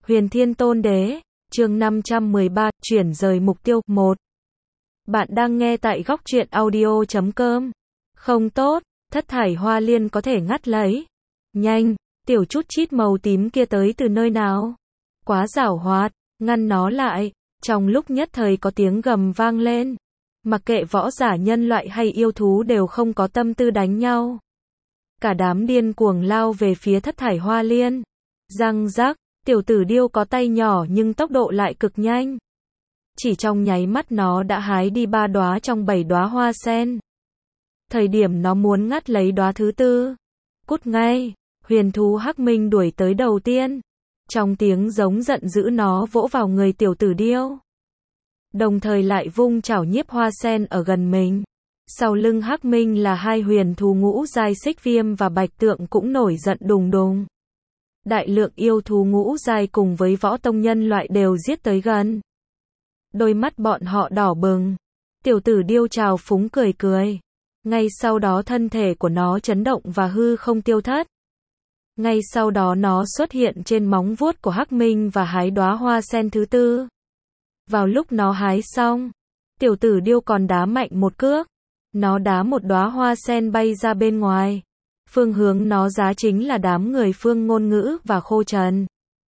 Huyền Thiên Tôn Đế, chương 513, chuyển rời mục tiêu, 1. Bạn đang nghe tại góc truyện audio.com. Không tốt, thất thải hoa liên có thể ngắt lấy. Nhanh, tiểu chút chít màu tím kia tới từ nơi nào? Quá giảo hoạt, ngăn nó lại. Trong lúc nhất thời có tiếng gầm vang lên. Mặc kệ võ giả nhân loại hay yêu thú đều không có tâm tư đánh nhau. Cả đám điên cuồng lao về phía thất thải hoa liên. Răng rắc, tiểu tử điêu có tay nhỏ nhưng tốc độ lại cực nhanh. Chỉ trong nháy mắt nó đã hái đi 3 đóa trong 7 đóa hoa sen. Thời điểm nó muốn ngắt lấy đóa thứ 4. Cút ngay, huyền thú Hắc Minh đuổi tới đầu tiên. Trong tiếng giống giận dữ nó vỗ vào người tiểu tử điêu. Đồng thời lại vung chảo nhiếp hoa sen ở gần mình. Sau lưng Hắc Minh là 2 huyền thú ngũ giai Xích Viêm và Bạch Tượng cũng nổi giận đùng đùng. Đại lượng yêu thú ngũ giai cùng với võ tông nhân loại đều giết tới gần. Đôi mắt bọn họ đỏ bừng. Tiểu tử điêu trào phúng cười cười. Ngay sau đó thân thể của nó chấn động và hư không tiêu thất. Ngay sau đó nó xuất hiện trên móng vuốt của Hắc Minh và hái đóa hoa sen thứ 4. Vào lúc nó hái xong, tiểu tử điêu còn đá mạnh một cước. Nó đá một đóa hoa sen bay ra bên ngoài. Phương hướng nó giá chính là đám người Phương Ngôn Ngữ và Khô Trần.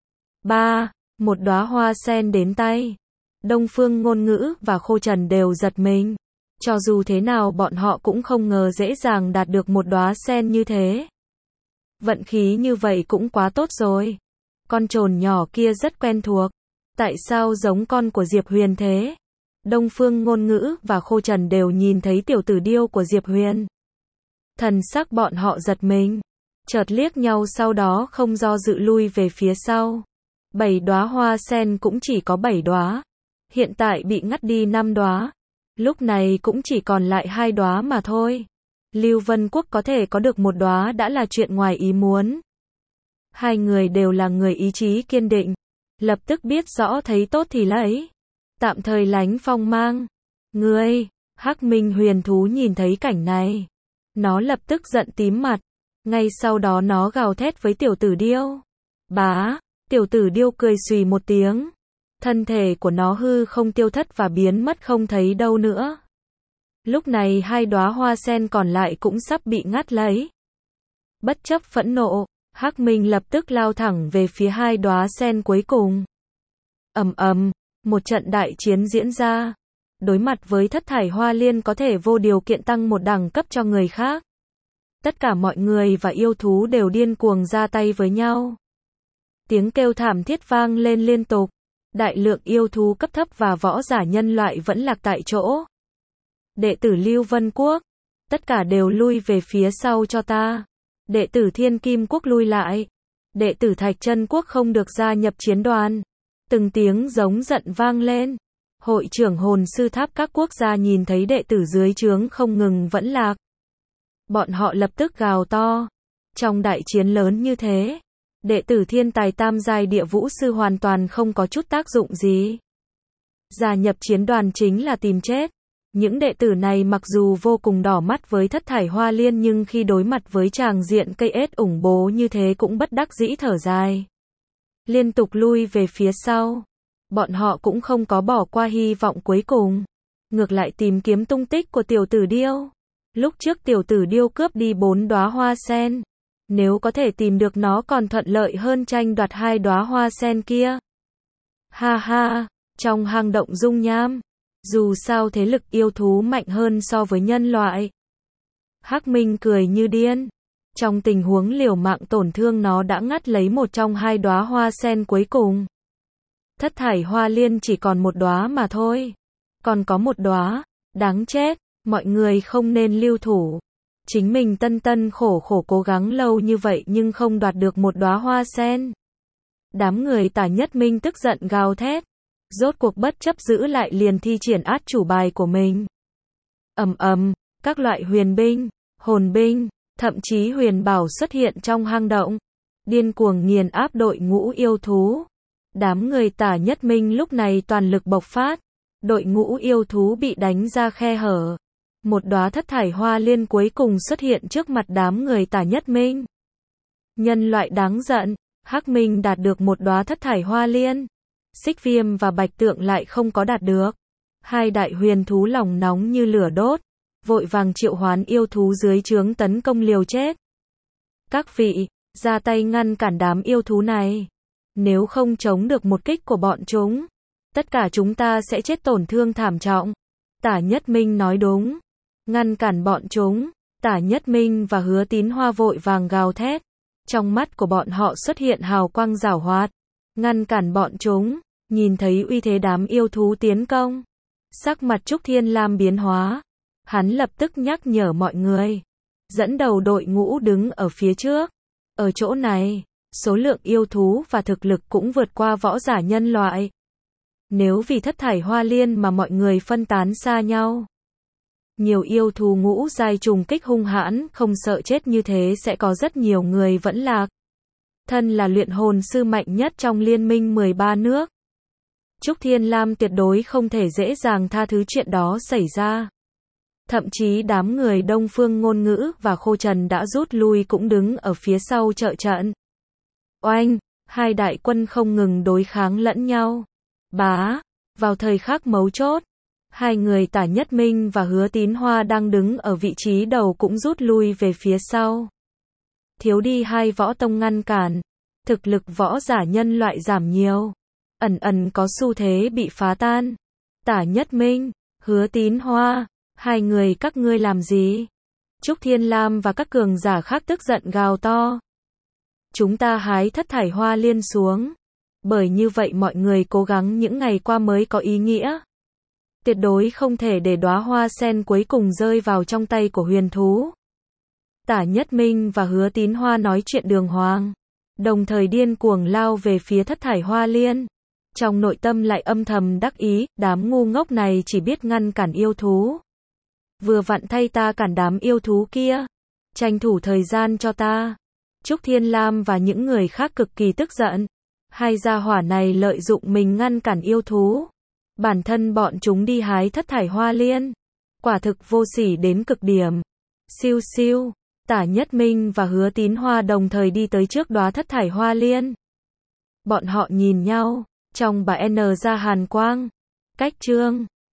3. Một đóa hoa sen đến tay. Đông Phương Ngôn Ngữ và Khô Trần đều giật mình. Cho dù thế nào bọn họ cũng không ngờ dễ dàng đạt được một đóa sen như thế. Vận khí như vậy cũng quá tốt rồi. Con trồn nhỏ kia rất quen thuộc. Tại sao giống con của Diệp Huyền thế? Đông Phương Ngôn Ngữ và Khô Trần đều nhìn thấy tiểu tử điêu của Diệp Huyền. Thần sắc bọn họ giật mình. Chợt liếc nhau sau đó không do dự lui về phía sau. 7 đóa hoa sen cũng chỉ có 7 đóa. Hiện tại bị ngắt đi 5 đóa. Lúc này cũng chỉ còn lại 2 đóa mà thôi. Lưu Vân Quốc có thể có được một đóa đã là chuyện ngoài ý muốn. Hai người đều là người ý chí kiên định. Lập tức biết rõ thấy tốt thì lấy. Tạm thời lánh phong mang. Ngươi, Hắc Minh huyền thú nhìn thấy cảnh này. Nó lập tức giận tím mặt. Ngay sau đó nó gào thét với tiểu tử điêu. Bá, tiểu tử điêu cười xùy một tiếng. Thân thể của nó hư không tiêu thất và biến mất không thấy đâu nữa. Lúc này 2 đóa hoa sen còn lại cũng sắp bị ngắt lấy. Bất chấp phẫn nộ, Hắc Minh lập tức lao thẳng về phía 2 đóa sen cuối cùng. Ầm ầm, một trận đại chiến diễn ra. Đối mặt với thất thải hoa liên có thể vô điều kiện tăng một đẳng cấp cho người khác. Tất cả mọi người và yêu thú đều điên cuồng ra tay với nhau. Tiếng kêu thảm thiết vang lên liên tục. Đại lượng yêu thú cấp thấp và võ giả nhân loại vẫn lạc tại chỗ. Đệ tử Lưu Vân Quốc, tất cả đều lui về phía sau cho ta. Đệ tử Thiên Kim Quốc lui lại. Đệ tử Thạch Chân Quốc không được gia nhập chiến đoàn. Từng tiếng giống giận vang lên. Hội trưởng hồn sư tháp các quốc gia nhìn thấy đệ tử dưới trướng không ngừng vẫn lạc. Bọn họ lập tức gào to. Trong đại chiến lớn như thế, đệ tử thiên tài tam giai địa vũ sư hoàn toàn không có chút tác dụng gì. Gia nhập chiến đoàn chính là tìm chết. Những đệ tử này mặc dù vô cùng đỏ mắt với thất thải hoa liên nhưng khi đối mặt với tràng diện cây ết ủng bố như thế cũng bất đắc dĩ thở dài. Liên tục lui về phía sau. Bọn họ cũng không có bỏ qua hy vọng cuối cùng. Ngược lại tìm kiếm tung tích của tiểu tử điêu. Lúc trước tiểu tử điêu cướp đi 4 đóa hoa sen. Nếu có thể tìm được nó còn thuận lợi hơn tranh đoạt 2 đóa hoa sen kia. Ha ha, trong hang động dung nham. Dù sao thế lực yêu thú mạnh hơn so với nhân loại. Hắc Minh cười như điên. Trong tình huống liều mạng tổn thương nó đã ngắt lấy một trong 2 đóa hoa sen cuối cùng. Thất thải hoa liên chỉ còn một đóa mà thôi. Còn có một đóa, đáng chết, mọi người không nên lưu thủ. Chính mình tân khổ khổ cố gắng lâu như vậy nhưng không đoạt được một đóa hoa sen. Đám người Tả Nhất Minh tức giận gào thét. Rốt cuộc bất chấp giữ lại liền thi triển át chủ bài của mình. Ầm ầm, các loại huyền binh, hồn binh, thậm chí huyền bảo xuất hiện trong hang động. Điên cuồng nghiền áp đội ngũ yêu thú. Đám người Tả Nhất Minh lúc này toàn lực bộc phát. Đội ngũ yêu thú bị đánh ra khe hở. Một đóa thất thải hoa liên cuối cùng xuất hiện trước mặt đám người Tả Nhất Minh. Nhân loại đáng giận. Hắc Minh đạt được một đóa thất thải hoa liên. Xích Viêm và Bạch Tượng lại không có đạt được. Hai đại huyền thú lòng nóng như lửa đốt, vội vàng triệu hoán yêu thú dưới trướng tấn công liều chết. Các vị, ra tay ngăn cản đám yêu thú này. Nếu không chống được một kích của bọn chúng, tất cả chúng ta sẽ chết tổn thương thảm trọng. Tả Nhất Minh nói đúng. Ngăn cản bọn chúng. Tả Nhất Minh và Hứa Tín Hoa vội vàng gào thét. Trong mắt của bọn họ xuất hiện hào quang giảo hoạt. Ngăn cản bọn chúng. Nhìn thấy uy thế đám yêu thú tiến công, sắc mặt Trúc Thiên Lam biến hóa. Hắn lập tức nhắc nhở mọi người. Dẫn đầu đội ngũ đứng ở phía trước. Ở chỗ này, số lượng yêu thú và thực lực cũng vượt qua võ giả nhân loại. Nếu vì thất thải hoa liên mà mọi người phân tán xa nhau, nhiều yêu thú ngũ giai trùng kích hung hãn không sợ chết như thế sẽ có rất nhiều người vẫn lạc. Thân là luyện hồn sư mạnh nhất trong liên minh 13 nước, Trúc Thiên Lam tuyệt đối không thể dễ dàng tha thứ chuyện đó xảy ra. Thậm chí đám người Đông Phương Ngôn Ngữ và Khô Trần đã rút lui cũng đứng ở phía sau trợ trận. Oanh, hai đại quân không ngừng đối kháng lẫn nhau. Bá, vào thời khắc mấu chốt, hai người Tả Nhất Minh và Hứa Tín Hoa đang đứng ở vị trí đầu cũng rút lui về phía sau. Thiếu đi hai võ tông ngăn cản, thực lực võ giả nhân loại giảm nhiều, ẩn ẩn có xu thế bị phá tan. Tả Nhất Minh, Hứa Tín Hoa, hai người các ngươi làm gì? Trúc Thiên Lam và các cường giả khác tức giận gào to. Chúng ta hái thất thải hoa liên xuống. Bởi như vậy mọi người cố gắng những ngày qua mới có ý nghĩa. Tuyệt đối không thể để đóa hoa sen cuối cùng rơi vào trong tay của huyền thú. Tả Nhất Minh và Hứa Tín Hoa nói chuyện đường hoàng, đồng thời điên cuồng lao về phía thất thải hoa liên. Trong nội tâm lại âm thầm đắc ý, đám ngu ngốc này chỉ biết ngăn cản yêu thú. Vừa vặn thay ta cản đám yêu thú kia. Tranh thủ thời gian cho ta. Trúc Thiên Lam và những người khác cực kỳ tức giận. Hai gia hỏa này lợi dụng mình ngăn cản yêu thú. Bản thân bọn chúng đi hái thất thải hoa liên. Quả thực vô sỉ đến cực điểm. Siêu siêu, Tả Nhất Minh và Hứa Tín Hoa đồng thời đi tới trước đóa thất thải hoa liên. Bọn họ nhìn nhau, trong bà N ra hàn quang. Cách chương